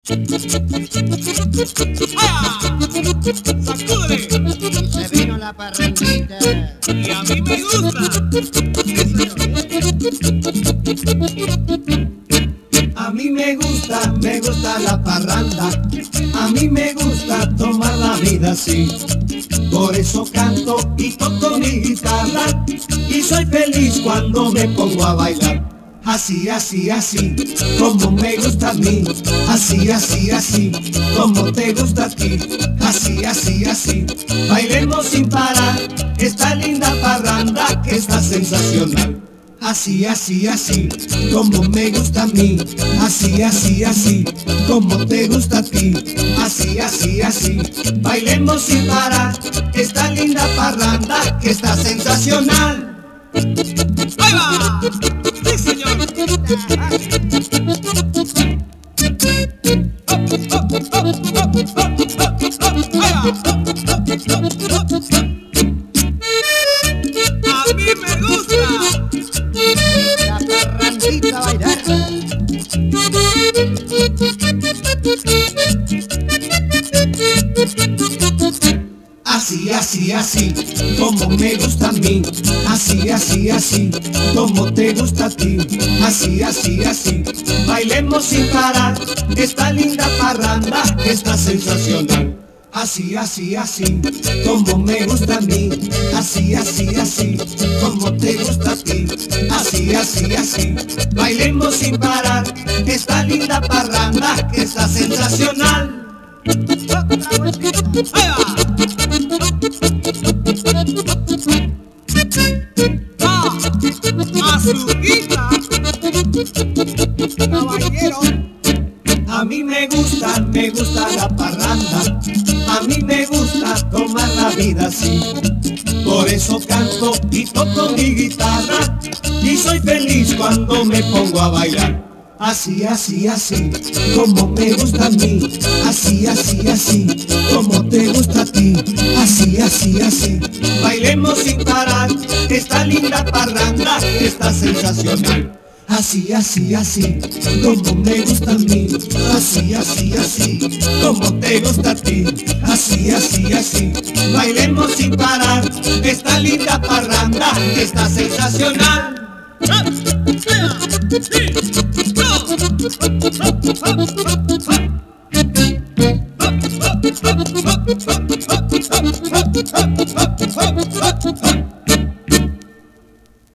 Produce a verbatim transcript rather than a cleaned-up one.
¡Ah! ¡Sacúdele! Y se vino la parrandita. Y a mí me gusta. A mí me gusta, me gusta la parranda. A mí me gusta tomar la vida así. Por eso canto y toco mi guitarra. Y soy feliz cuando me pongo a bailar. Así, así, así, como me gusta a mí. Así, así, así, como te gusta a ti. Así, así, así, bailemos sin parar esta linda parranda que está sensacional. Así, así, así, como me gusta a mí. Así, así, así, como te gusta a ti. Así, así, así, bailemos sin parar esta linda parranda que está sensacional. ¡Ahí va! ¡Sí, señor! ¡A mí me gusta! La parrandita a bailar. Así, así, así, como me gusta a mí. Así, así, así, como te gusta a ti. Así, así, así, bailemos sin parar esta linda parranda que está sensacional. Así, así, así, como me gusta a mí. Así, así, así, como te gusta a ti. Así, así, así, bailemos sin parar esta linda parranda que está sensacional. ¡Ahí va! ¡Ah! ¡Azuquita! Caballero. A mí me gusta, me gusta la parranda. A mí me gusta tomar la vida así. Por eso canto y toco mi guitarra. Y soy feliz cuando me pongo a bailar. Así, así, así, como me gusta a mí. Así, así, así, como te gusta a ti. Así, así, así, bailemos sin parar esta linda parranda que está sensacional. Así, así, así, como me gusta a mí. Así, así, así, como te gusta a ti. Así, así, así, bailemos sin parar esta linda parranda que está sensacional. ¡Ah! ¡Sí! ¡Sí! ¡No! ¡Ah! ¡Ah! ¡Ah!